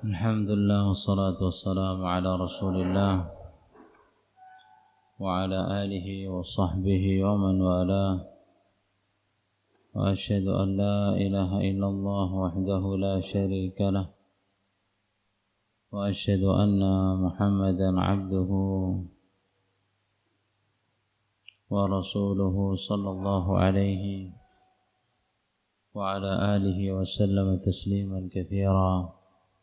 Alhamdulillah wassalatu wassalamu ala Rasulillah wa ala alihi wa sahbihi wa man wala wa asyhadu an la ilaha illallah wahdahu la syarika lah wa asyhadu anna Muhammadan abduhu wa rasuluhu sallallahu alaihi wa ala alihi wa sallam tasliman katsira.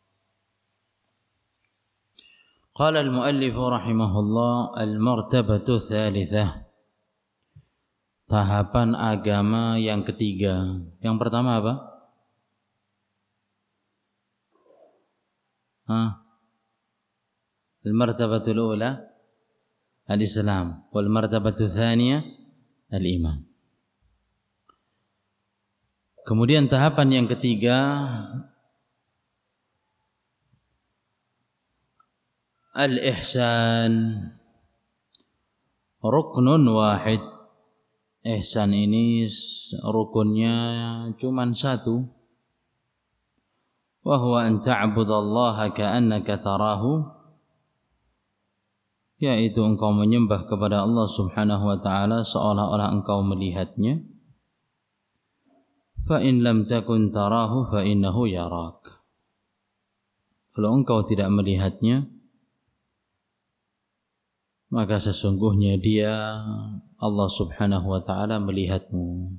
قال المؤلف رحمه الله المرتبة الثالثة, tahapan agama yang ketiga. Yang pertama apa? Al-martabatul ula al-Islam wal martabatul tsaniyah al-iman. Kemudian tahapan yang ketiga al-ihsan, ruknun wahid. Ihsan ini rukunnya cuma satu. Wa huwa an ta'budallaha ka'annaka tarahu, yaitu engkau menyembah kepada Allah Subhanahu wa taala seolah-olah engkau melihatnya. Fa in lam takun tarahu fa innahu yarak. Kalau engkau tidak melihatnya, maka sesungguhnya dia, Allah Subhanahu wa ta'ala, melihatmu.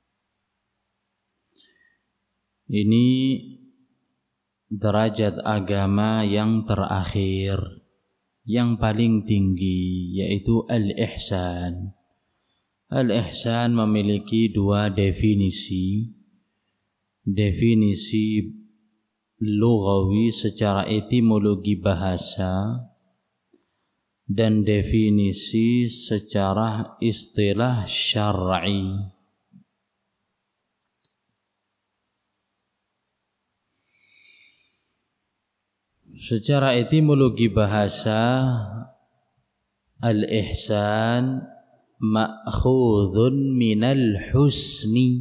Ini derajat agama yang terakhir, yang paling tinggi, yaitu al-ihsan. Al-ihsan memiliki dua definisi. Definisi lughawi secara etimologi bahasa, dan definisi secara istilah syar'i. Secara etimologi bahasa, al-ihsan ma'khudhun minal husni.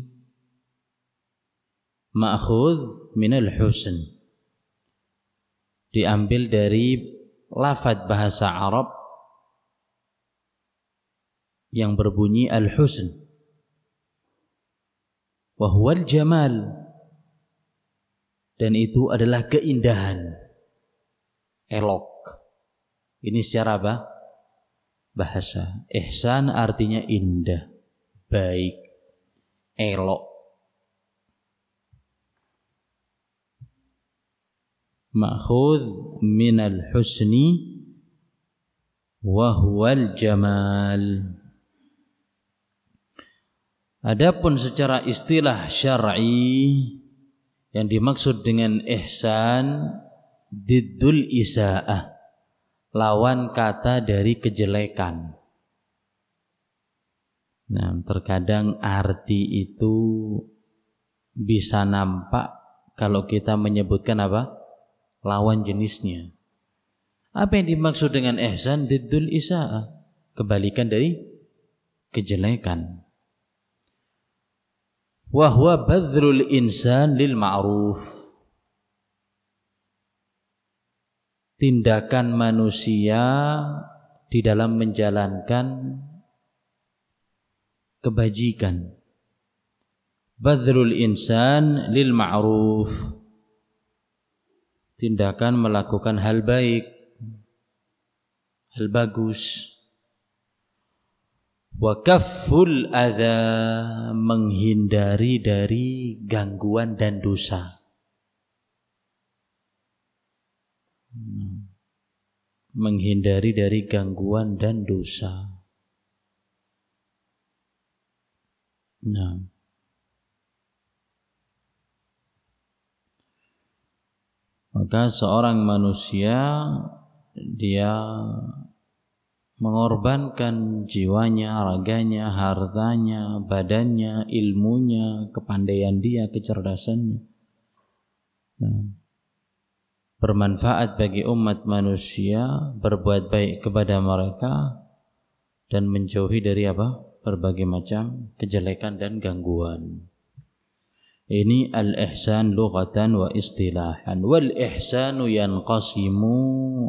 Ma'khudh minal husn, diambil dari lafadz bahasa Arab yang berbunyi al-husn, wa huwal jamal, dan itu adalah keindahan, elok. Ini secara apa? Bahasa. Ihsan artinya indah, baik, elok. Ma'khudh minal husni wa huwal jamal. Adapun secara istilah syar'i, yang dimaksud dengan ihsan diddul isaa'ah, lawan kata dari kejelekan. Nah, terkadang arti itu bisa nampak kalau kita menyebutkan apa? Lawan jenisnya. Apa yang dimaksud dengan ihsan? Diddul isaa'ah, kebalikan dari kejelekan. Wa huwa badrul insan lil ma'ruf, tindakan manusia di dalam menjalankan kebajikan. Badrul insan lil ma'ruf, tindakan melakukan hal baik, hal bagus. Wa kafful adza, menghindari dari gangguan dan dosa. Menghindari dari gangguan dan dosa. Nah, maka seorang manusia dia mengorbankan jiwanya, raganya, hartanya, badannya, ilmunya, kepandaian dia, kecerdasannya. Nah, bermanfaat bagi umat manusia, berbuat baik kepada mereka, dan menjauhi dari apa? Berbagai macam kejelekan dan gangguan. Ini al-ihsan lughatan wa istilahan. Wal ihsanu yanqasimu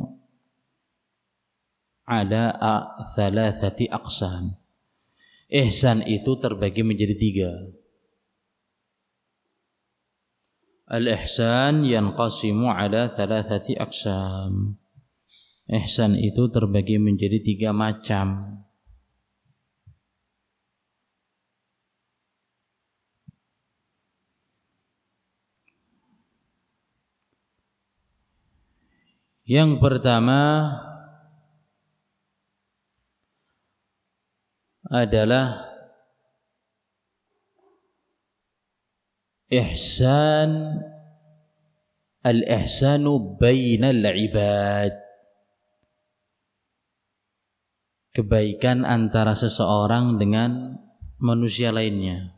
ala thalathati aqsam. Ihsan itu terbagi menjadi 3. Al-ihsan yanqasimu ala thalathati aqsam. Ihsan itu terbagi menjadi 3 macam. Yang pertama adalah ihsan al-ihsanu bainal ibad. Kebaikan antara seseorang dengan manusia lainnya.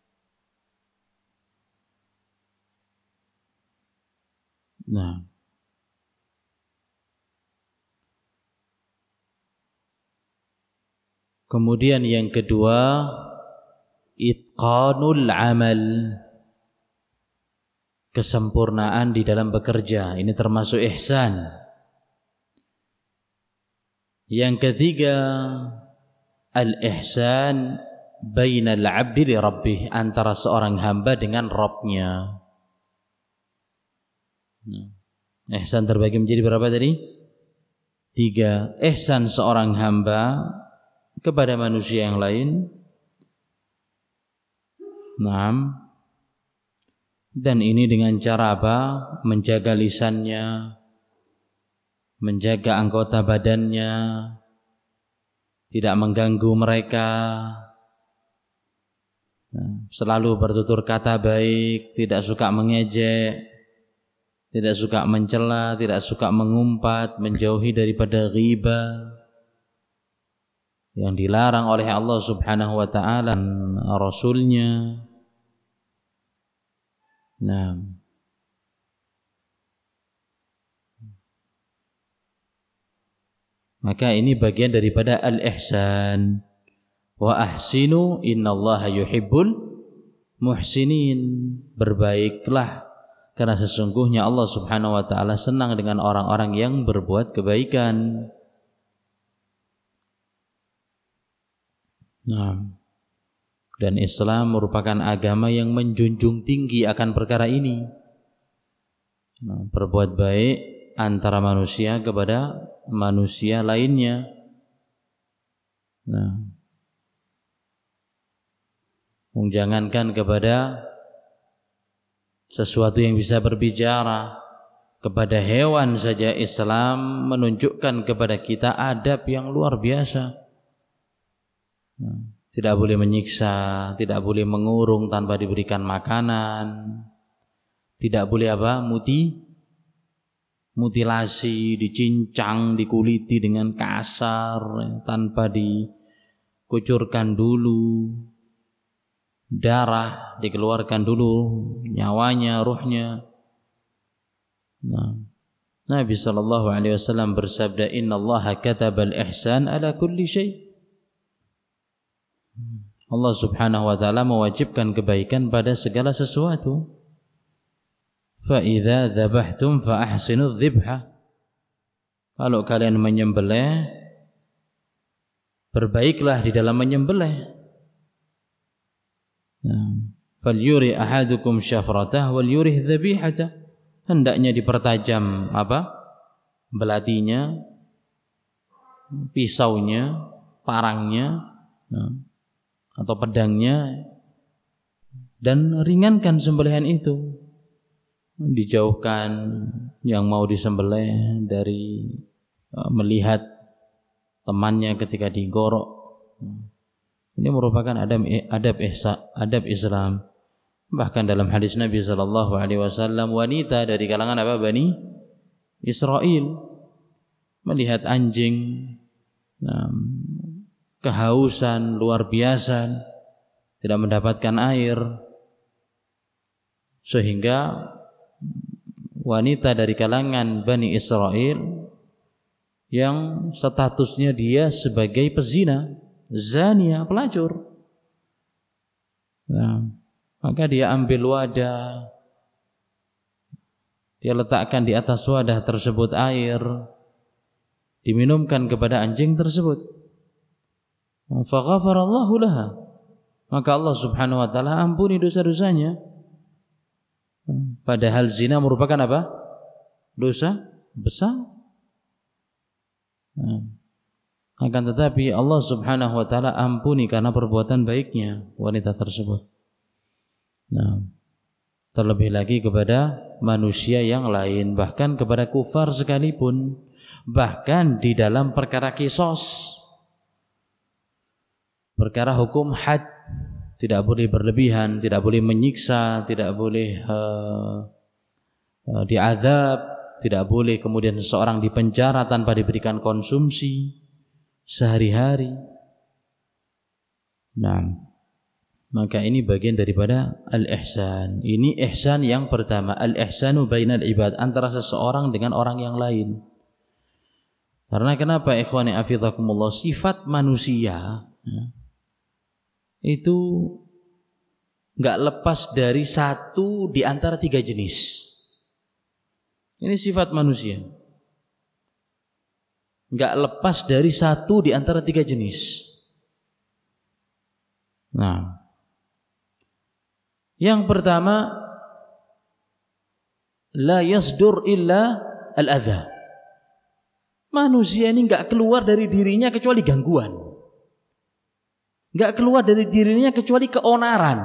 Nah, kemudian yang kedua, itqanul amal, kesempurnaan di dalam bekerja. Ini termasuk ihsan. Yang ketiga, al-ihsan bainal 'abdi li rabbih, antara seorang hamba dengan Rabb-nya. Ihsan terbagi menjadi berapa tadi? 3. Ihsan seorang hamba kepada manusia yang lain. 6. Dan ini dengan cara apa? Menjaga lisannya, menjaga anggota badannya, tidak mengganggu mereka, selalu bertutur kata baik, tidak suka mengejek, tidak suka mencela, tidak suka mengumpat, menjauhi daripada ghibah yang dilarang oleh Allah Subhanahu wa taala dan Rasulnya. Nah, maka ini bagian daripada al-ihsan. Wa ahsinu innallaha yuhibbul muhsinin. Berbaiklah karena sesungguhnya Allah Subhanahu wa taala senang dengan orang-orang yang berbuat kebaikan. Nah, dan Islam merupakan agama yang menjunjung tinggi akan perkara ini. Nah, berbuat baik antara manusia kepada manusia lainnya. Nah, jangankan kepada sesuatu yang bisa berbicara, kepada hewan saja Islam menunjukkan kepada kita adab yang luar biasa. Nah, tidak boleh menyiksa, tidak boleh mengurung tanpa diberikan makanan, tidak boleh apa? Mutilasi, dicincang, dikuliti dengan kasar tanpa dikucurkan dulu, darah dikeluarkan dulu, nyawanya, ruhnya. Nah, Nabi sallallahu alaihi wasallam bersabda, "Innallaha katabal ihsan ala kulli syai'." Allah Subhanahu wa taala mewajibkan kebaikan pada segala sesuatu. Fa idza dzabhtum fa ahsinudz dzibha. Kalau kalian menyembelih, berbaiklah di dalam menyembelih. Fal yuri ahadukum syafratah wal yurih dzabihata. Hendaknya dipertajam apa? Belatinya, pisaunya, parangnya, atau pedangnya, dan ringankan sembelihan itu. Dijauhkan yang mau disembelih dari melihat temannya ketika digorok. Ini merupakan adab Islam. Bahkan dalam hadis Nabi sallallahu alaihi wasallam, wanita dari kalangan apa? Bani Israel melihat anjing kehausan luar biasa, tidak mendapatkan air, sehingga wanita dari kalangan Bani Israel yang statusnya dia sebagai pezina, zania, pelacur, maka dia ambil wadah, dia letakkan di atas wadah tersebut air, diminumkan kepada anjing tersebut. Fa ghafarallahu laha, maka Allah Subhanahu wa taala ampuni dosa-dosanya. Padahal zina merupakan apa? Dosa besar. Akan tetapi Allah Subhanahu wa taala ampuni karena perbuatan baiknya wanita tersebut. Terlebih lagi kepada manusia yang lain, bahkan kepada kufar sekalipun, bahkan di dalam perkara qisas, perkara hukum had, tidak boleh berlebihan, tidak boleh menyiksa, tidak boleh diazab, tidak boleh kemudian seseorang dipenjara tanpa diberikan konsumsi sehari-hari. Maka ini bagian daripada al-ihsan. Ini ihsan yang pertama, al-ihsanu bainal ibad, antara seseorang dengan orang yang lain. Karena kenapa ikhwani afizakumullah, sifat manusia itu enggak lepas dari satu di antara tiga jenis. Ini sifat manusia, enggak lepas dari satu di antara tiga jenis. Yang pertama, la yasdur illa al-adha. Manusia ini enggak keluar dari dirinya kecuali gangguan, enggak keluar dari dirinya kecuali keonaran,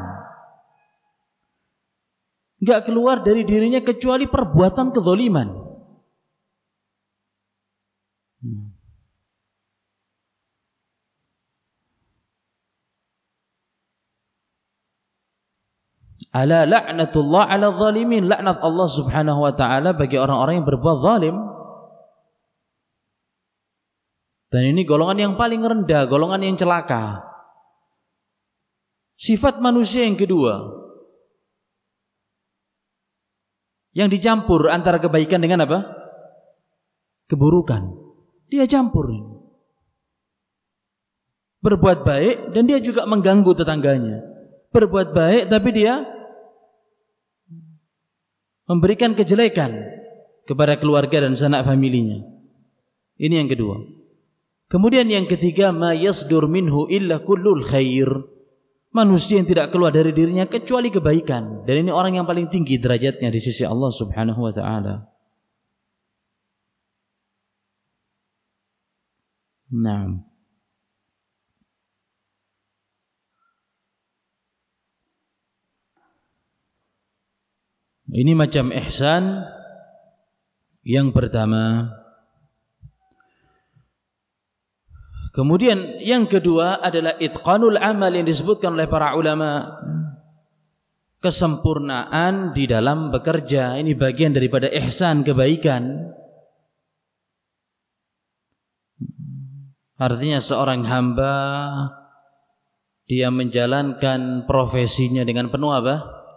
enggak keluar dari dirinya kecuali perbuatan kezaliman. Ala la'natullah ala zalimin, laknat Allah Subhanahu wa taala bagi orang-orang yang berbuat zalim. Dan ini golongan yang paling rendah, golongan yang celaka. Sifat manusia yang kedua, yang dicampur antara kebaikan dengan apa? Keburukan. Dia campur. Berbuat baik dan dia juga mengganggu tetangganya. Berbuat baik tapi dia memberikan kejelekan kepada keluarga dan sanak familinya. Ini yang kedua. Kemudian yang ketiga, ma yasdur minhu illa kullul khair. Manusia yang tidak keluar dari dirinya kecuali kebaikan. Dan ini orang yang paling tinggi derajatnya di sisi Allah Subhanahu wa taala. Ini macam ihsan yang pertama. Kemudian yang kedua adalah itqanul amal yang disebutkan oleh para ulama, kesempurnaan di dalam bekerja. Ini bagian daripada ihsan, kebaikan. Artinya seorang hamba dia menjalankan profesinya dengan penuh apa?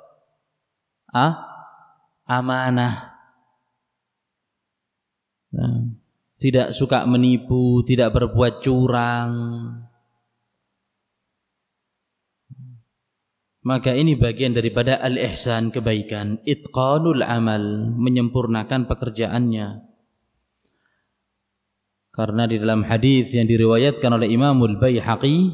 Amanah. Tidak suka menipu, tidak berbuat curang. Maka ini bagian daripada al-ihsan, kebaikan, itqanul amal, menyempurnakan pekerjaannya. Karena di dalam hadis yang diriwayatkan oleh Imamul Baihaqi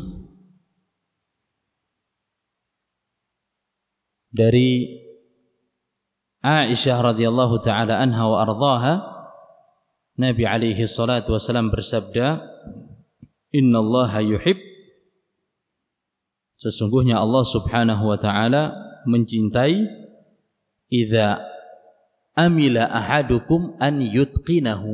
dari Aisyah radhiyallahu taala anha wa ardhaha, Nabi alaihi salatu wasallam bersabda, innallaha yuhib, sesungguhnya Allah Subhanahu wa taala mencintai, idza amila ahadukum an yutqinahu.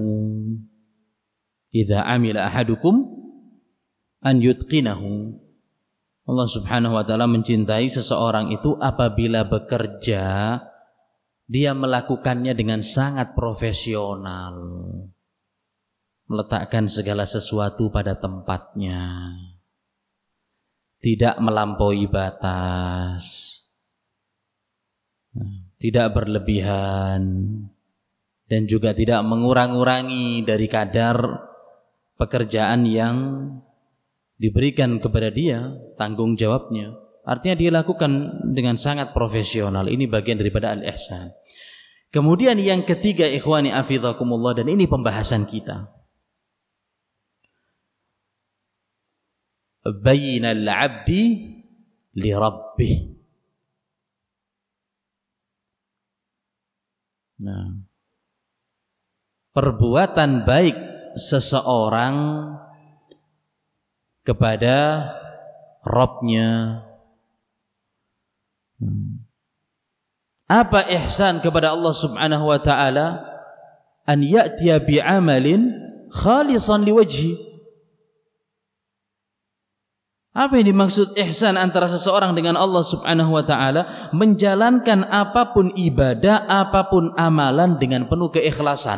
Idza amila ahadukum an yutqinahu. Allah Subhanahu wa taala mencintai seseorang itu apabila bekerja dia melakukannya dengan sangat profesional, meletakkan segala sesuatu pada tempatnya, tidak melampaui batas, tidak berlebihan, dan juga tidak mengurang-urangi dari kadar pekerjaan yang diberikan kepada dia, tanggung jawabnya. Artinya dia lakukan dengan sangat profesional. Ini bagian daripada al-ihsan. Kemudian yang ketiga, ikhwani afidhakumullah, dan ini pembahasan kita. Bainal 'abdi li rabbih. Nah, perbuatan baik seseorang kepada Rabb-nya. Apa ihsan kepada Allah Subhanahu wa taala? An ya'tiya bi'amalin khalisan liwajhi. Apa yang dimaksud ihsan antara seseorang dengan Allah Subhanahu wa taala? Menjalankan apapun ibadah, apapun amalan dengan penuh keikhlasan.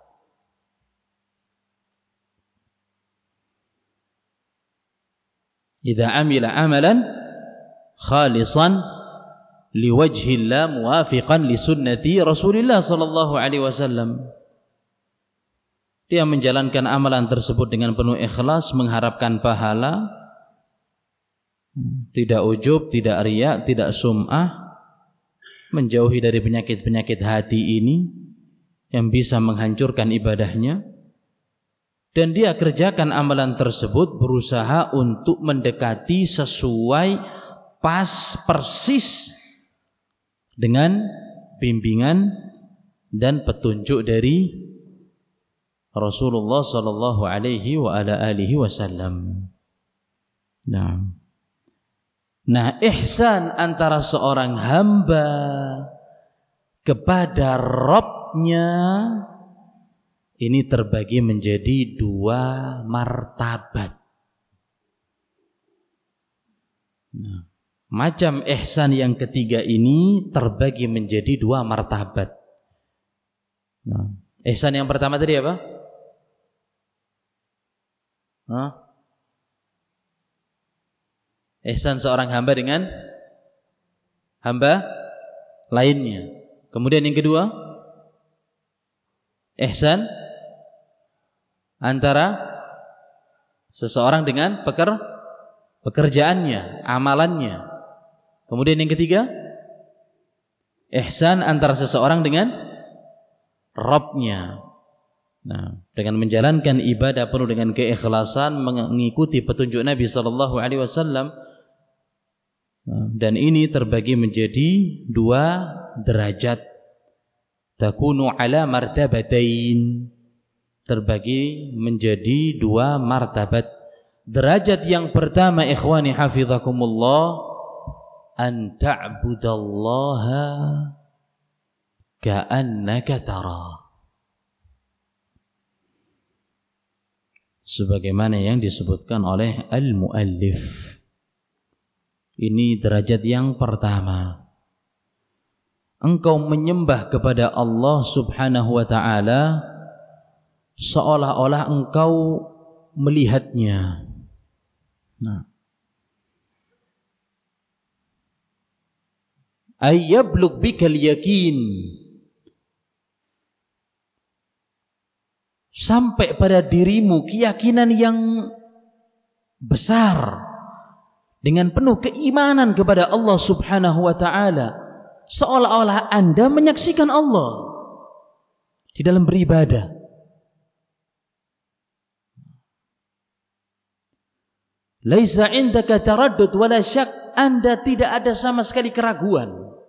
Idza amila amalan khalisan liwajhillah muwafiqan li sunnati Rasulillah sallallahu alaihi wasallam. Dia menjalankan amalan tersebut dengan penuh ikhlas, mengharapkan pahala, tidak ujub, tidak riya, tidak sum'ah, menjauhi dari penyakit-penyakit hati ini yang bisa menghancurkan ibadahnya. Dan dia kerjakan amalan tersebut berusaha untuk mendekati sesuai pas persis dengan bimbingan dan petunjuk dari Rasulullah sallallahu alaihi wa ala alihi wasallam. Nah, ihsan antara seorang hamba kepada Rabb-nya ini terbagi menjadi dua martabat. Nah, macam ihsan yang ketiga ini terbagi menjadi dua martabat. Nah, ihsan yang pertama tadi apa? Ihsan seorang hamba dengan hamba lainnya. Kemudian yang kedua, ihsan antara seseorang dengan pekerjaannya, amalannya. Kemudian yang ketiga, ihsan antara seseorang dengan Rabb-nya. Nah, dengan menjalankan ibadah penuh dengan keikhlasan, mengikuti petunjuk Nabi sallallahu alaihi wasallam. Dan ini terbagi menjadi dua derajat. Takunu ala martabatain. Terbagi menjadi dua martabat. Derajat yang pertama, ikhwani hafizakumullah, an ta'budallaha ka'annaka tara. Sebagaimana yang disebutkan oleh al-muallif. Ini derajat yang pertama. Engkau menyembah kepada Allah Subhanahu wa ta'ala seolah-olah engkau melihatnya. Nah, ayyablugh bikal yakin, sampai pada dirimu keyakinan yang besar dengan penuh keimanan kepada Allah Subhanahu wa ta'ala, seolah-olah Anda menyaksikan Allah di dalam beribadah. Laisa indaka taraddud wala syak, Anda tidak ada sama sekali keraguan,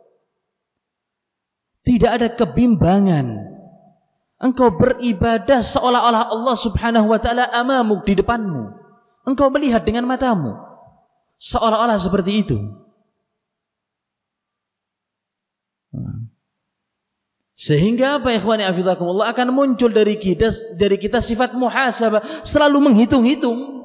tidak ada kebimbangan. Engkau beribadah seolah-olah Allah Subhanahu wa ta'ala amamuk, di depanmu. Engkau melihat dengan matamu, seolah-olah seperti itu. Sehingga apa, ikhwani afidakumullah, akan muncul dari kita sifat muhasabah, selalu menghitung-hitung.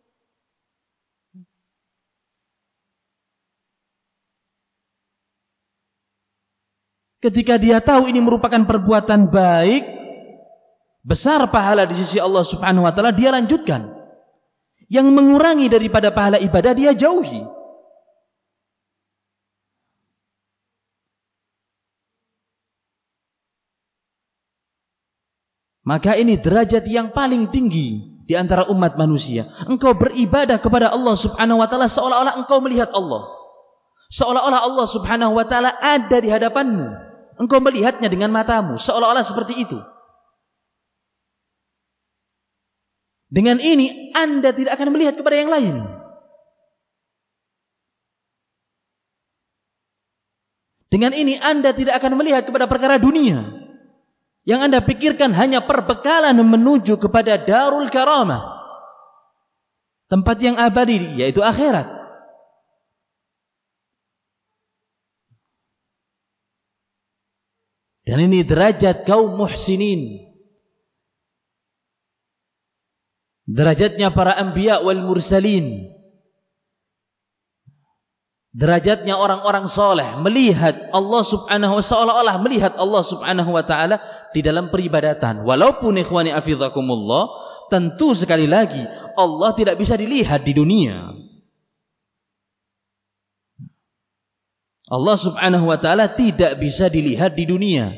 Ketika dia tahu ini merupakan perbuatan baik, besar pahala di sisi Allah Subhanahu wa ta'ala, dia lanjutkan. Yang mengurangi daripada pahala ibadah, dia jauhi. Maka ini derajat yang paling tinggi di antara umat manusia. Engkau beribadah kepada Allah Subhanahu wa ta'ala seolah-olah engkau melihat Allah. Seolah-olah Allah Subhanahu wa ta'ala ada di hadapanmu. Engkau melihatnya dengan matamu. Seolah-olah seperti itu. Dengan ini Anda tidak akan melihat kepada yang lain. Dengan ini Anda tidak akan melihat kepada perkara dunia. Yang Anda pikirkan hanya perbekalan menuju kepada darul karamah. Tempat yang abadi, yaitu akhirat. Dan ini derajat kaum muhsinin. Derajatnya para anbiya wal mursalin. Derajatnya orang-orang soleh melihat Allah Subhanahu wa ta'ala, seolah-olah melihat Allah Subhanahu wa ta'ala di dalam peribadatan. Walaupun ikhwani afidhakumullah, tentu sekali lagi Allah tidak bisa dilihat di dunia. Allah Subhanahu wa ta'ala tidak bisa dilihat di dunia.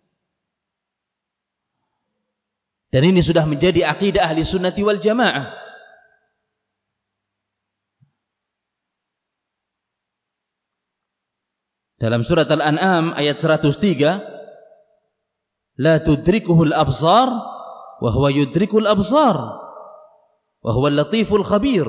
Dan ini sudah menjadi akidah ahli sunnati wal jamaah. Dalam surat Al-An'am ayat 103, la tudrikuhul absar wa huwa yudrikul absar wa huwal latiful khabir.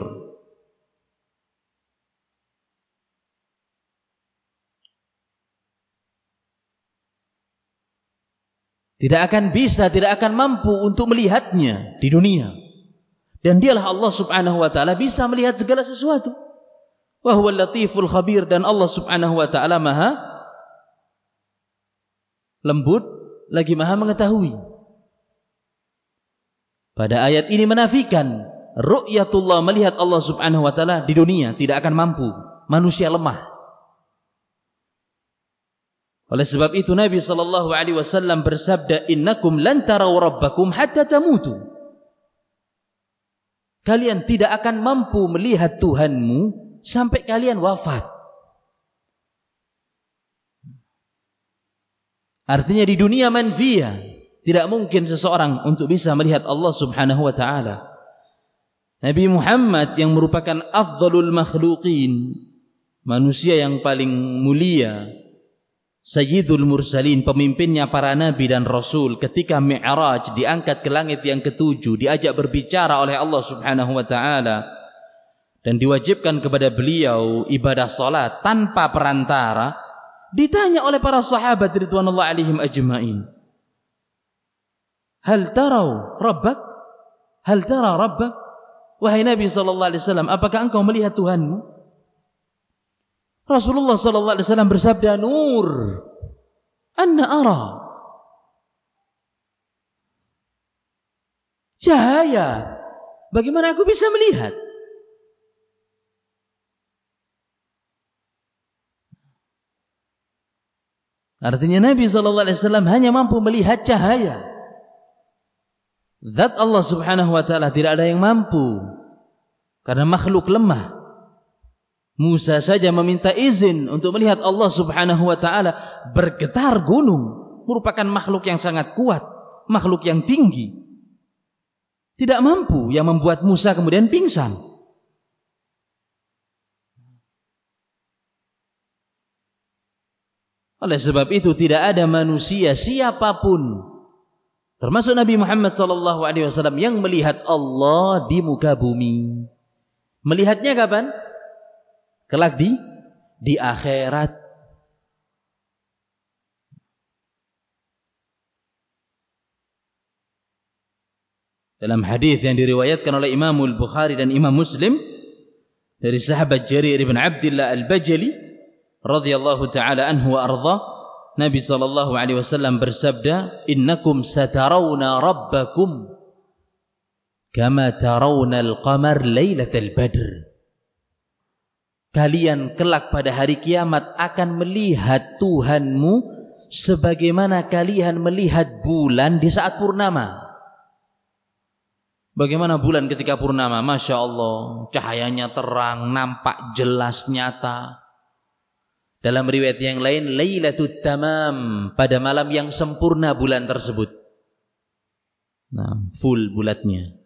Tidak akan bisa, tidak akan mampu untuk melihatnya di dunia. Dan dialah Allah Subhanahu wa ta'ala bisa melihat segala sesuatu. Wa huwal latiful khabir, dan Allah Subhanahu wa ta'ala maha lembut lagi maha mengetahui. Pada ayat ini menafikan ru'yatullah, melihat Allah Subhanahu wa ta'ala di dunia tidak akan mampu. Manusia lemah. Oleh sebab itu Nabi sallallahu alaihi wasallam bersabda, innakum lan taraw rabbakum hatta tamutu. Kalian tidak akan mampu melihat Tuhanmu sampai kalian wafat. Artinya di dunia manfiyah tidak mungkin seseorang untuk bisa melihat Allah Subhanahu wa ta'ala. Nabi Muhammad yang merupakan afdalul makhluqin, manusia yang paling mulia, Sayyidul Mursalin, pemimpinnya para nabi dan rasul, ketika Mi'raj diangkat ke langit yang ketujuh, diajak berbicara oleh Allah Subhanahu wa ta'ala dan diwajibkan kepada beliau ibadah salat tanpa perantara. Ditanya oleh para sahabat ridwanullah alaihim ajma'in, hal tarau rabbak? Hal tara rabbak? Wahai Nabi sallallahu alaihi wasallam, apakah engkau melihat Tuhanmu? Rasulullah sallallahu alaihi wasallam bersabda, nur, anna ara. Cahaya, bagaimana aku bisa melihat? Artinya Nabi sallallahu alaihi wasallam hanya mampu melihat cahaya. Zat Allah Subhanahu wa ta'ala tidak ada yang mampu, karena makhluk lemah. Musa saja meminta izin untuk melihat Allah Subhanahu wa ta'ala, bergetar gunung, merupakan makhluk yang sangat kuat, makhluk yang tinggi. Tidak mampu, yang membuat Musa kemudian pingsan. Oleh sebab itu tidak ada manusia siapapun, termasuk Nabi Muhammad sallallahu alaihi wasallam, yang melihat Allah di muka bumi. Melihatnya kapan? Kelak di akhirat. Dalam hadis yang diriwayatkan oleh Imam Al-Bukhari dan Imam Muslim dari sahabat Jarir bin Abdullah Al-Bajali radhiyallahu taala anhu wa ardha, Nabi sallallahu alaihi wasallam bersabda, innakum satarawna rabbakum kama tarawna al-qamar lailatal badr. Kalian kelak pada hari kiamat akan melihat Tuhanmu sebagaimana kalian melihat bulan di saat purnama. Bagaimana bulan ketika purnama? Masya Allah, cahayanya terang, nampak jelas, nyata. Dalam riwayat yang lain, Lailatul Tamam, pada malam yang sempurna bulan tersebut. Nah, full bulatnya.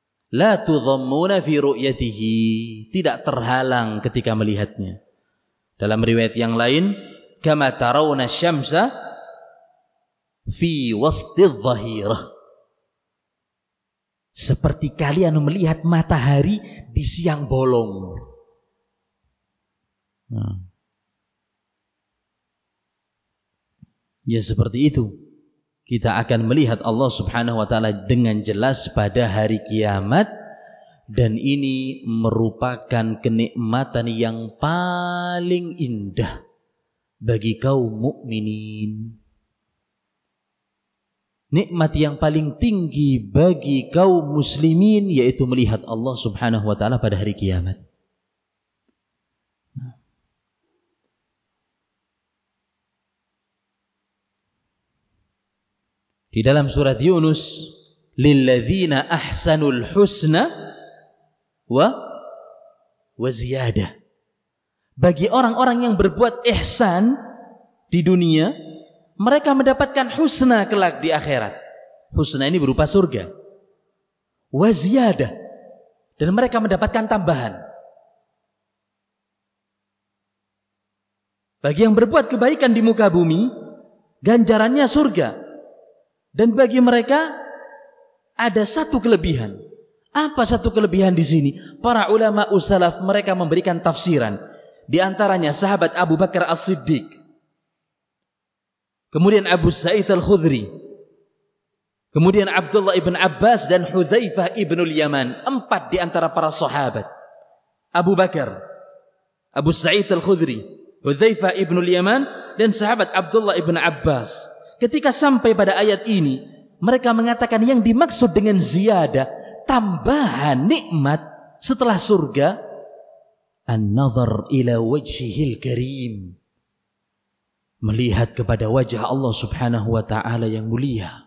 La tudhammuna fi ru'yatihi, tidak terhalang ketika melihatnya. Dalam riwayat yang lain, kama tarawna syamsa fi wastidh dhahirah. Seperti kalian melihat matahari di siang bolong. Ya seperti itu. Kita akan melihat Allah Subhanahu wa taala dengan jelas pada hari kiamat, dan ini merupakan kenikmatan yang paling indah bagi kaum mukminin. Nikmat yang paling tinggi bagi kaum muslimin yaitu melihat Allah Subhanahu wa taala pada hari kiamat. Di dalam surat Yunus, lilladzina ahsanul husna wa ziyadah. Bagi orang-orang yang berbuat ihsan di dunia, mereka mendapatkan husna kelak di akhirat. Husna ini berupa surga. Wa ziyadah. Dan mereka mendapatkan tambahan. Bagi yang berbuat kebaikan di muka bumi, ganjarannya surga. Dan bagi mereka ada satu kelebihan. Apa satu kelebihan di sini? Para ulama ussalaf mereka memberikan tafsiran. Di antaranya sahabat Abu Bakar As-Siddiq, kemudian Abu Sa'id Al-Khudri, kemudian Abdullah ibn Abbas dan Hudzaifah ibnul Yaman. 4 di antara para sahabat. Abu Bakar, Abu Sa'id Al-Khudri, Hudzaifah ibnul Yaman, dan sahabat Abdullah ibn Abbas. Ketika sampai pada ayat ini, mereka mengatakan yang dimaksud dengan ziyadah, tambahan nikmat setelah surga, an-nazar ila wajhihil karim, melihat kepada wajah Allah Subhanahu wa taala yang mulia.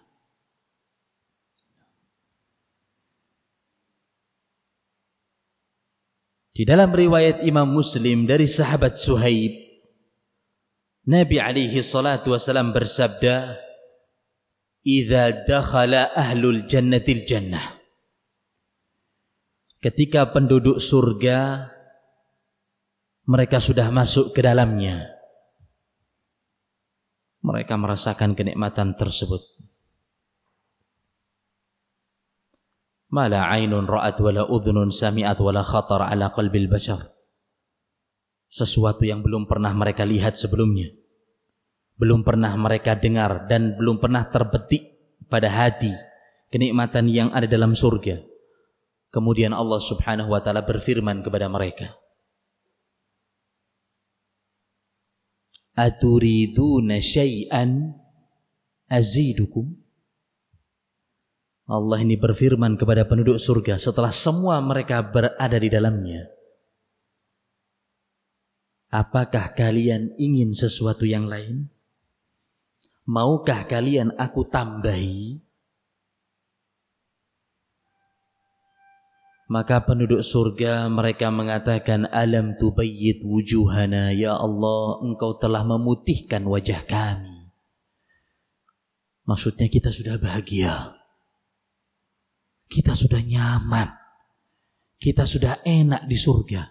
Di dalam riwayat Imam Muslim dari sahabat Suhaib, Nabi alaihi salatu wasallam bersabda, "Idza dakhala ahlul jannatil jannah." Ketika penduduk surga mereka sudah masuk ke dalamnya, mereka merasakan kenikmatan tersebut. Ma la 'ainun ra'at wa la udhunun sami'at wa la khatar 'ala qalbil bashar. Sesuatu yang belum pernah mereka lihat sebelumnya, belum pernah mereka dengar, dan belum pernah terbetik pada hati kenikmatan yang ada dalam surga. Kemudian Allah Subhanahu wa taala berfirman kepada mereka, "Aturiduna syai'an azidukum?" Allah ini berfirman kepada penduduk surga setelah semua mereka berada di dalamnya, "Apakah kalian ingin sesuatu yang lain? Maukah kalian aku tambahi?" Maka penduduk surga mereka mengatakan, "Alam tubayyid wujuhana, ya Allah, Engkau telah memutihkan wajah kami." Maksudnya kita sudah bahagia, kita sudah nyaman, kita sudah enak di surga.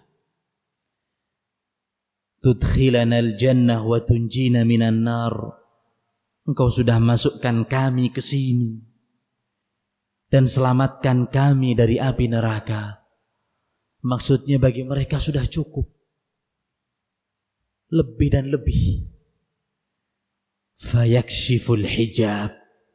Tudkhilanal jannah wa tunjina minan nar. Engkau sudah masukkan kami ke sini dan selamatkan kami dari api neraka. Maksudnya bagi mereka sudah cukup, lebih dan lebih. Fayakshiful hijab.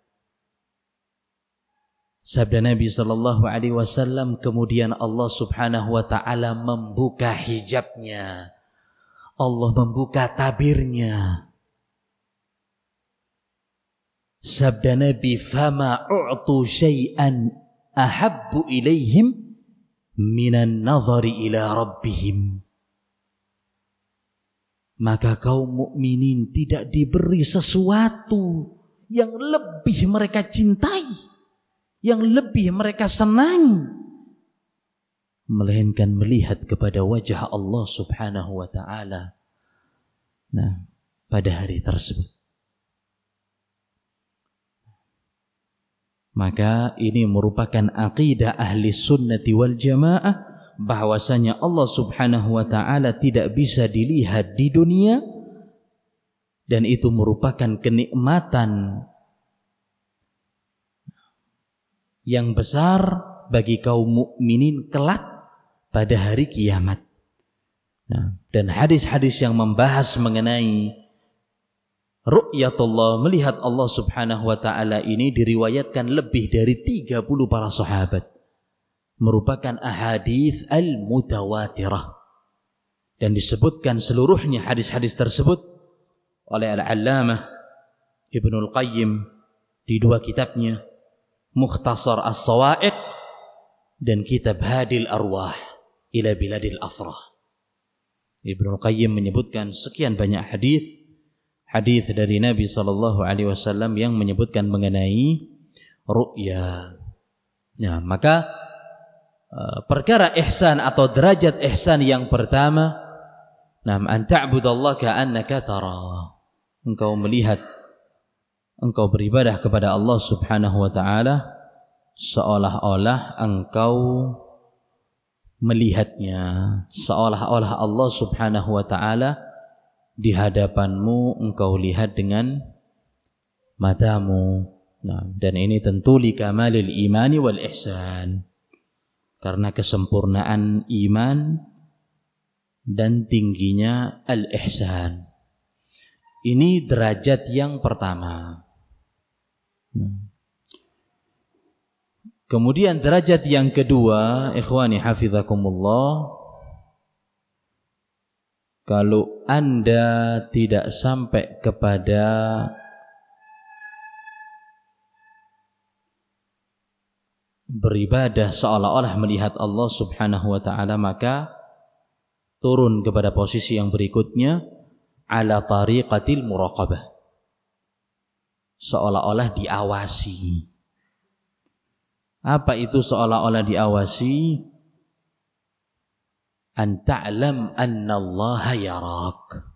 Sabda Nabi sallallahu alaihi wasallam, kemudian Allah Subhanahu wa taala membuka hijabnya. Allah membuka tabirnya. Sabda Nabi, "Fama u'tu syai'an ahabbu ilaihim minan nazari ila rabbihim." Maka kaum mukminin tidak diberi sesuatu yang lebih mereka cintai, yang lebih mereka senangi, melainkan melihat kepada wajah Allah Subhanahu wa taala. Nah, pada hari tersebut. Maka ini merupakan aqidah ahli sunnati wal jamaah bahwasanya Allah Subhanahu wa taala tidak bisa dilihat di dunia, dan itu merupakan kenikmatan yang besar bagi kaum mukminin kelak pada hari kiamat. Nah, dan hadis-hadis yang membahas mengenai ru'yatullah, melihat Allah Subhanahu wa taala ini diriwayatkan lebih dari 30 para sahabat. Merupakan ahadits al-mutawatirah. Dan disebutkan seluruhnya hadis-hadis tersebut oleh Al-Allamah Ibnul Qayyim di dua kitabnya, Mukhtasar As-Sawa'iq dan kitab Hadil Arwah ila Biladil Afrah. Ibnul Qayyim menyebutkan sekian banyak hadis dari Nabi sallallahu alaihi wasallam yang menyebutkan mengenai ru'ya. Ya, maka perkara ihsan atau derajat ihsan yang pertama, an ta'budallaha ka'annaka tara. Engkau melihat, engkau beribadah kepada Allah Subhanahu wa taala seolah-olah engkau melihatnya, seolah-olah Allah Subhanahu wa taala di hadapanmu, engkau lihat dengan matamu. Nah, dan ini tentu likamalil imani wal ihsan, karena kesempurnaan iman dan tingginya al-ihsan. Ini derajat yang pertama. Kemudian derajat yang kedua, ikhwani hafizakumullah, kalau Anda tidak sampai kepada beribadah seolah-olah melihat Allah Subhanahu wa taala, maka turun kepada posisi yang berikutnya, ala tariqatil muraqabah, seolah-olah diawasi. Apa itu seolah-olah diawasi? An ta'lam annallaha yarak.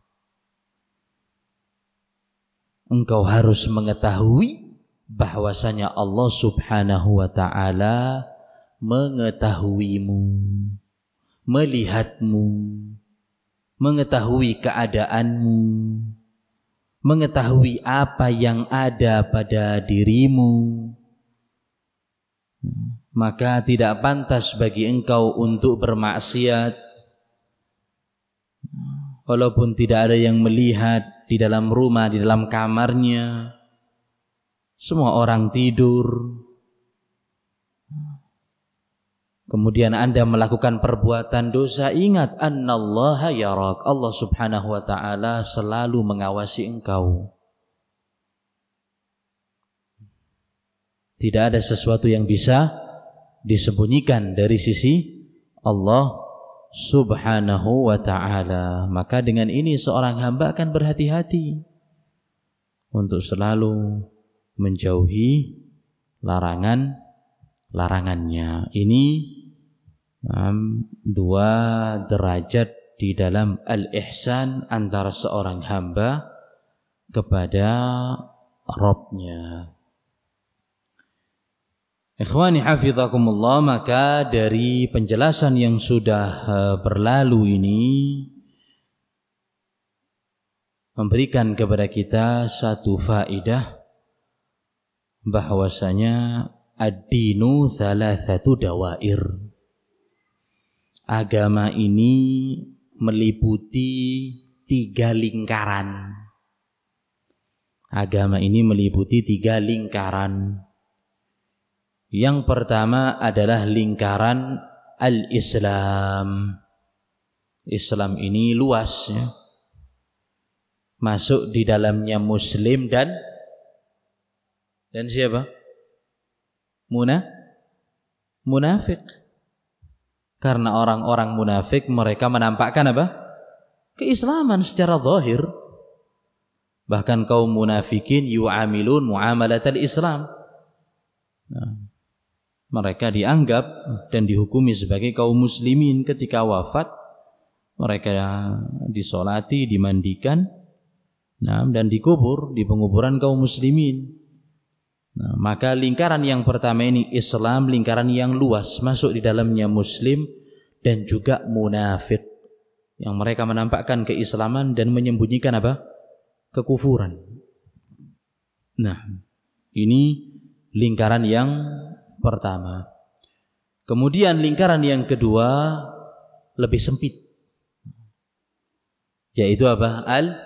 Engkau harus mengetahui bahwasanya Allah Subhanahu wa taala mengetahuimu, melihatmu, mengetahui keadaanmu, mengetahui apa yang ada pada dirimu. Maka tidak pantas bagi engkau untuk bermaksiat walaupun tidak ada yang melihat, di dalam rumah, di dalam kamarnya semua orang tidur, kemudian Anda melakukan perbuatan dosa, ingat annallaha yarak, Allah Subhanahu wa taala selalu mengawasi engkau. Tidak ada sesuatu yang bisa disembunyikan dari sisi Allah Subhanahu wa ta'ala. Maka dengan ini seorang hamba akan berhati-hati untuk selalu menjauhi larangannya. Ini dua derajat di dalam al-ihsan antara seorang hamba kepada Rabbnya. Ikhwani hafizakumullah, maka dari penjelasan yang sudah berlalu ini memberikan kepada kita satu faedah, bahwasanya ad-dinu thalathatu dawair. Agama ini meliputi 3 lingkaran. Agama ini meliputi 3 lingkaran. Yang pertama adalah lingkaran al-Islam. Islam ini luas, ya. Masuk di dalamnya Muslim dan siapa? Munafik. Karena orang-orang munafik mereka menampakkan apa? Keislaman secara zahir. Bahkan kaum munafikin yu'amilun muamalatal Islam. Nah, mereka dianggap dan dihukumi sebagai kaum muslimin. Ketika wafat mereka disolati, dimandikan, dan dikubur di penguburan kaum muslimin. Maka lingkaran yang pertama ini Islam, lingkaran yang luas, masuk di dalamnya Muslim dan juga munafik, yang mereka menampakkan keislaman dan menyembunyikan apa? Kekufuran. Nah, ini lingkaran yang pertama. Kemudian lingkaran yang kedua lebih sempit, yaitu apa?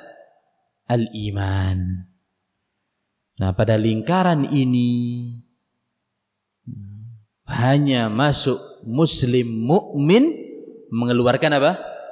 Al-iman. Nah, pada lingkaran ini hanya masuk muslim mukmin, mengeluarkan apa?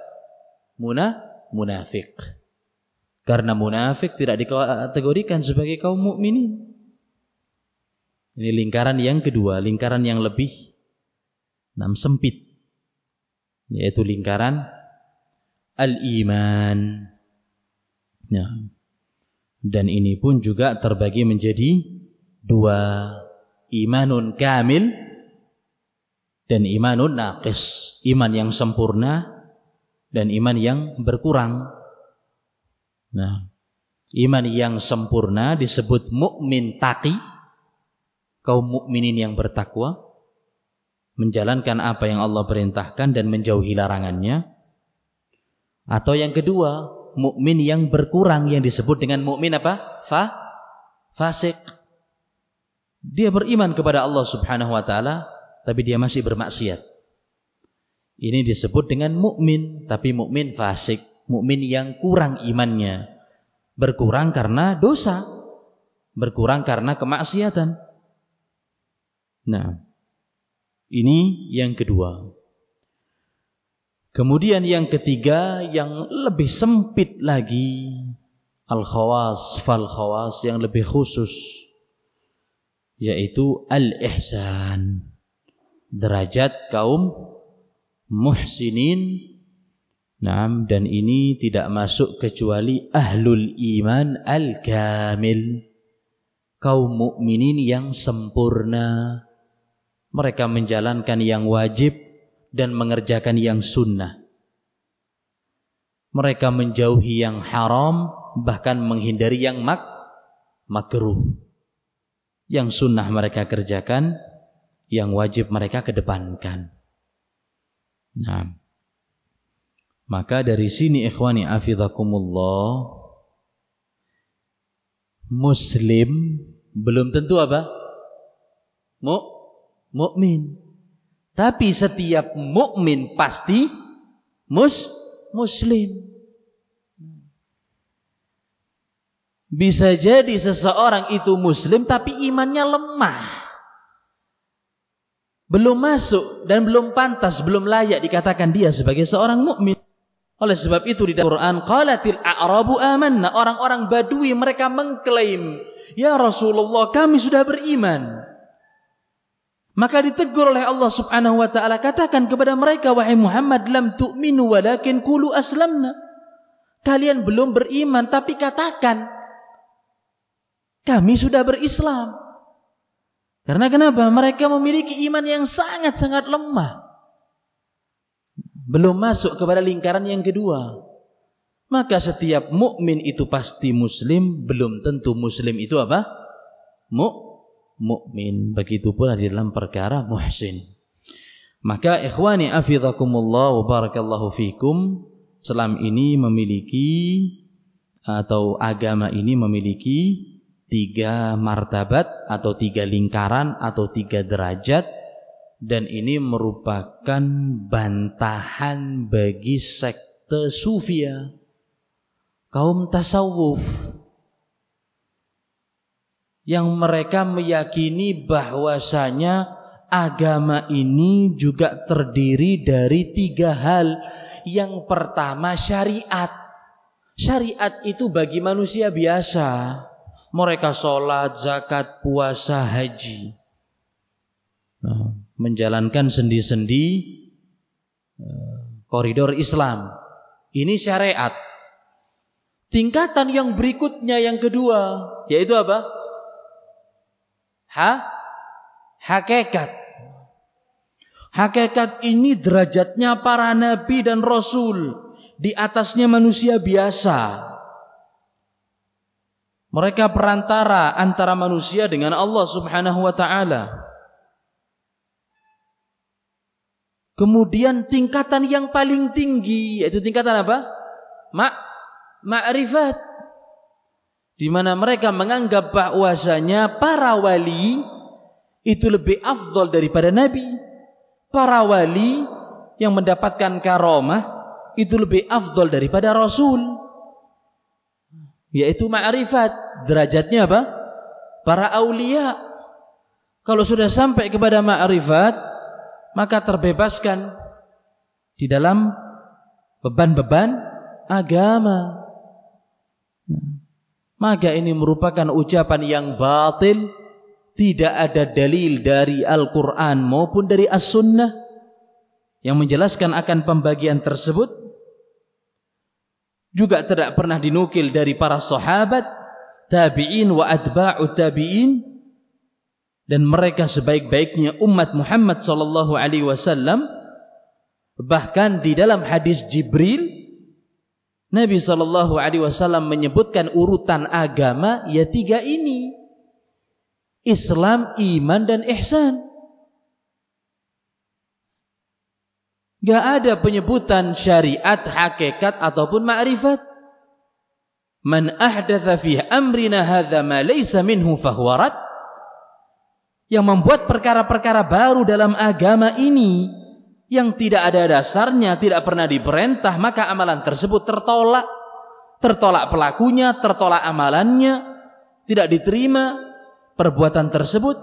Munafik. Karena munafik tidak dikategorikan sebagai kaum mukminin. Ini lingkaran yang kedua, lingkaran yang lebih sempit, yaitu lingkaran al-iman. Nah, dan ini pun juga terbagi menjadi dua, imanun kamil dan imanun naqis, iman yang sempurna dan iman yang berkurang. Nah, iman yang sempurna disebut mukmin taqi, kaum mukminin yang bertakwa, menjalankan apa yang Allah perintahkan dan menjauhi larangannya. Atau yang kedua, mukmin yang berkurang, yang disebut dengan mukmin apa? Fasik. Dia beriman kepada Allah Subhanahu wa taala, tapi dia masih bermaksiat. Ini disebut dengan mukmin, tapi mukmin fasik, mukmin yang kurang imannya. Berkurang karena dosa, berkurang karena kemaksiatan. Nah, ini yang kedua. Kemudian yang ketiga yang lebih sempit lagi, al-khawas fal khawas, yang lebih khusus, yaitu al-ihsan, derajat kaum muhsinin. Naam, dan ini tidak masuk kecuali ahlul iman al-kamil, kaum mukminin yang sempurna. Mereka menjalankan yang wajib dan mengerjakan yang sunnah. Mereka menjauhi yang haram, bahkan menghindari yang makruh. Yang sunnah mereka kerjakan, yang wajib mereka kedepankan. Nah, maka dari sini ikhwani afizakumullah, muslim belum tentu apa? Mukmin. Tapi setiap mukmin pasti muslim. Bisa jadi seseorang itu muslim tapi imannya lemah, belum masuk dan belum pantas, belum layak dikatakan dia sebagai seorang mukmin. Oleh sebab itu di dalam Quran, qalatil a'rabu amanna, orang-orang Badui mereka mengklaim, ya Rasulullah, kami sudah beriman. Maka ditegur oleh Allah Subhanahu wa taala, katakan kepada mereka, wahai Muhammad, lam tu'minu walakin qulu aslamna. Kalian belum beriman, tapi katakan kami sudah berislam. Karena kenapa? Mereka memiliki iman yang sangat-sangat lemah, belum masuk kepada lingkaran yang kedua. Maka setiap mukmin itu pasti muslim, belum tentu muslim itu apa? Mukmin. Begitu pula di dalam perkara muhsin. Maka ikhwani afizakumullah wa barakallahu fikum, Islam ini memiliki, atau agama ini memiliki 3 martabat atau 3 lingkaran atau 3 derajat, dan ini merupakan bantahan bagi sekte sufia, kaum tasawuf, yang mereka meyakini bahwasanya agama ini juga terdiri dari 3 hal. Yang pertama, syariat. Syariat itu bagi manusia biasa. Mereka sholat, zakat, puasa, haji. Nah, menjalankan sendi-sendi koridor Islam. Ini syariat. Tingkatan yang berikutnya, yang kedua, yaitu apa? Hakikat. Hakikat ini derajatnya para nabi dan rasul, di atasnya manusia biasa. Mereka perantara antara manusia dengan Allah Subhanahu wa taala. Kemudian tingkatan yang paling tinggi, yaitu tingkatan apa? Ma'rifat. Di mana mereka menganggap bahwasanya para wali itu lebih afdal daripada nabi. Para wali yang mendapatkan karamah itu lebih afdal daripada rasul. Yaitu ma'rifat. Derajatnya apa? Para aulia. Kalau sudah sampai kepada ma'rifat, maka terbebaskan di dalam beban-beban agama. Maka ini merupakan ucapan yang batil. Tidak ada dalil dari Al-Quran maupun dari As-Sunnah yang menjelaskan akan pembagian tersebut. Juga tidak pernah dinukil dari para sahabat, tabi'in wa atba'u tabi'in, dan mereka sebaik-baiknya umat Muhammad sallallahu alaihi wasallam. Bahkan di dalam hadis Jibril, Nabi sallallahu alaihi wasallam menyebutkan urutan agama ya 3 ini: Islam, iman, dan ihsan. Gak ada penyebutan syariat, hakikat, ataupun ma'rifat. Man ahdatha fi amrina hadza ma laysa minhu fahuwa rad. Yang membuat perkara-perkara baru dalam agama ini yang tidak ada dasarnya, tidak pernah diperintah, maka amalan tersebut tertolak. Tertolak pelakunya, tertolak amalannya, tidak diterima perbuatan tersebut.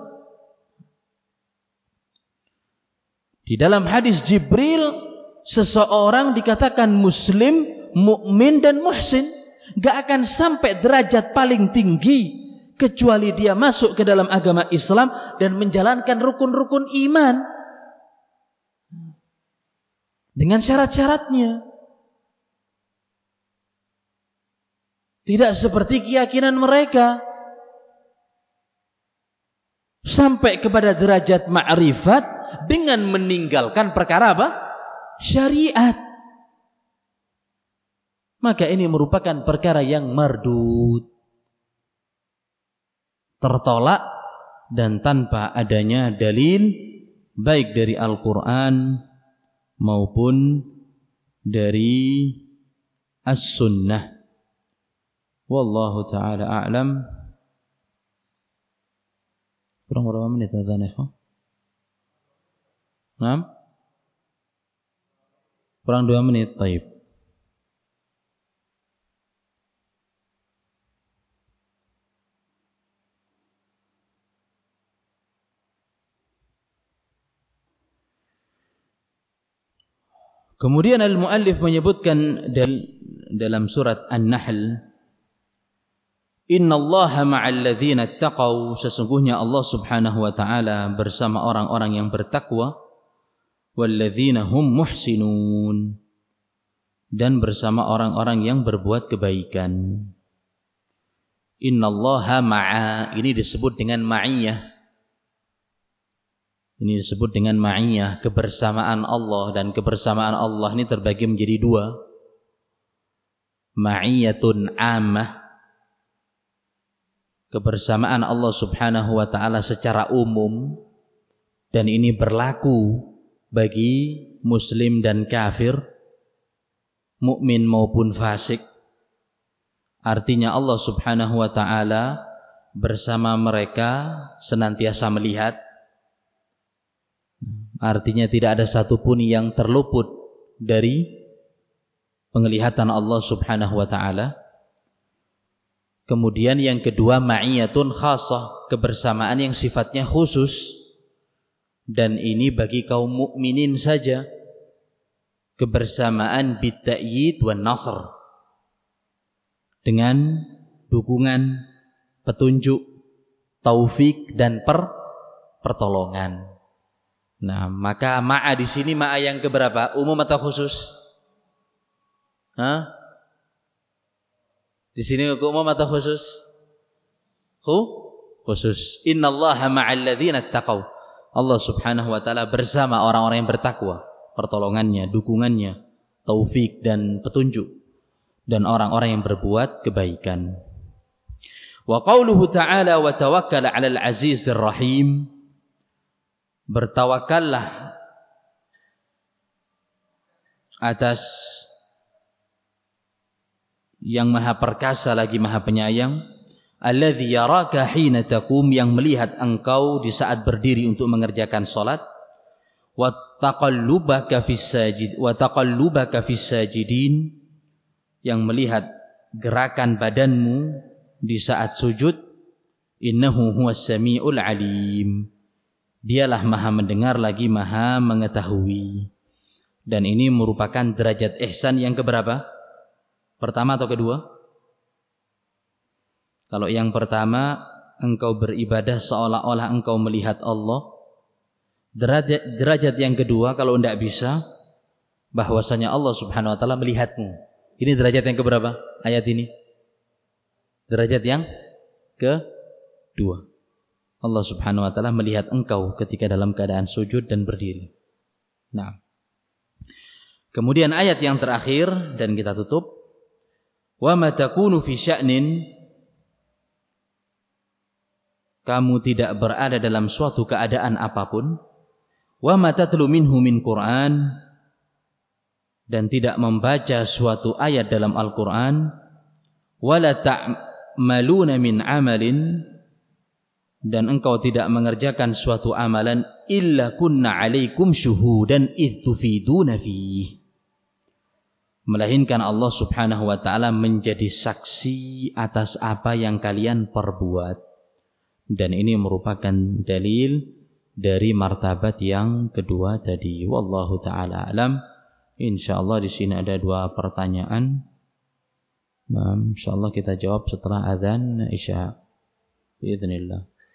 Di dalam hadis Jibril, seseorang dikatakan muslim, mukmin, dan muhsin. Gak akan sampai derajat paling tinggi kecuali dia masuk ke dalam agama Islam dan menjalankan rukun-rukun iman dengan syarat-syaratnya. Tidak seperti keyakinan mereka sampai kepada derajat ma'rifat dengan meninggalkan perkara apa? Syariat. Maka ini merupakan perkara yang mardud, tertolak, dan tanpa adanya dalil baik dari Al-Quran maupun dari As-Sunnah. Wallahu ta'ala a'lam. Kurang berapa menit adzan ya? Kurang 2 menit. Taib. Kemudian al-muallif menyebutkan dalam surat An-Nahl, Innallaha ma'al ladzina ittaqaw, sesungguhnya Allah Subhanahu wa taala bersama orang-orang yang bertakwa, walladzina hum muhsinun, dan bersama orang-orang yang berbuat kebaikan. Innallaha ma'a, ini disebut dengan ma'iyah. Ini disebut dengan ma'iyah, kebersamaan Allah, dan kebersamaan Allah ini terbagi menjadi 2. Ma'iyatun ammah, kebersamaan Allah Subhanahu wa taala secara umum, dan ini berlaku bagi muslim dan kafir, mukmin maupun fasik. Artinya Allah Subhanahu wa taala bersama mereka senantiasa melihat. Artinya tidak ada satupun yang terluput dari penglihatan Allah Subhanahu wa taala. Kemudian yang kedua, ma'iyatun khassah, kebersamaan yang sifatnya khusus, dan ini bagi kaum mukminin saja. Kebersamaan bitta'yid wan nasr, dengan dukungan, petunjuk, taufik, dan pertolongan. Nah, maka ma'a di sini ma'a yang keberapa? Umum atau khusus? Di sini umum atau khusus? Khusus. Innallaha ma'al ladzina ittaqaw. Allah Subhanahu wa taala bersama orang-orang yang bertakwa, pertolongannya, dukungannya, taufik dan petunjuk, dan orang-orang yang berbuat kebaikan. Wa qauluhu ta'ala wa tawakkal 'alal 'azizir rahim. Bertawakallah atas yang maha perkasa lagi maha penyayang, alladzi yaraka hina taqum, yang melihat engkau di saat berdiri untuk mengerjakan salat, wa taqallubaka fis sajidin, yang melihat gerakan badanmu di saat sujud, innahu huwas samiul alim, dialah maha mendengar lagi maha mengetahui. Dan ini merupakan derajat ihsan yang keberapa? Pertama atau kedua? Kalau yang pertama, engkau beribadah seolah-olah engkau melihat Allah. Derajat yang kedua, kalau tidak bisa, bahwasanya Allah subhanahu wa ta'ala melihatmu. Ini derajat yang keberapa? Ayat ini. Derajat yang kedua. Allah subhanahu wa ta'ala melihat engkau ketika dalam keadaan sujud dan berdiri. Nah, kemudian ayat yang terakhir dan kita tutup. Wa ma takunu fi sya'nin, kamu tidak berada dalam suatu keadaan apapun. Wa ma tatlu minhu min Qur'an, dan tidak membaca suatu ayat dalam Al-Qur'an. Wa la ta'maluna min amalin, dan engkau tidak mengerjakan suatu amalan, illa kunna 'alaikum syuhudan idh tufiduna fihi, melainkan Allah subhanahu wa ta'ala menjadi saksi atas apa yang kalian perbuat. Dan ini merupakan dalil dari martabat yang kedua tadi. Wallahu ta'ala alam. Insyaallah di sini ada 2 pertanyaan. Nah, insyaallah kita jawab setelah azan Isya. Biidznillah.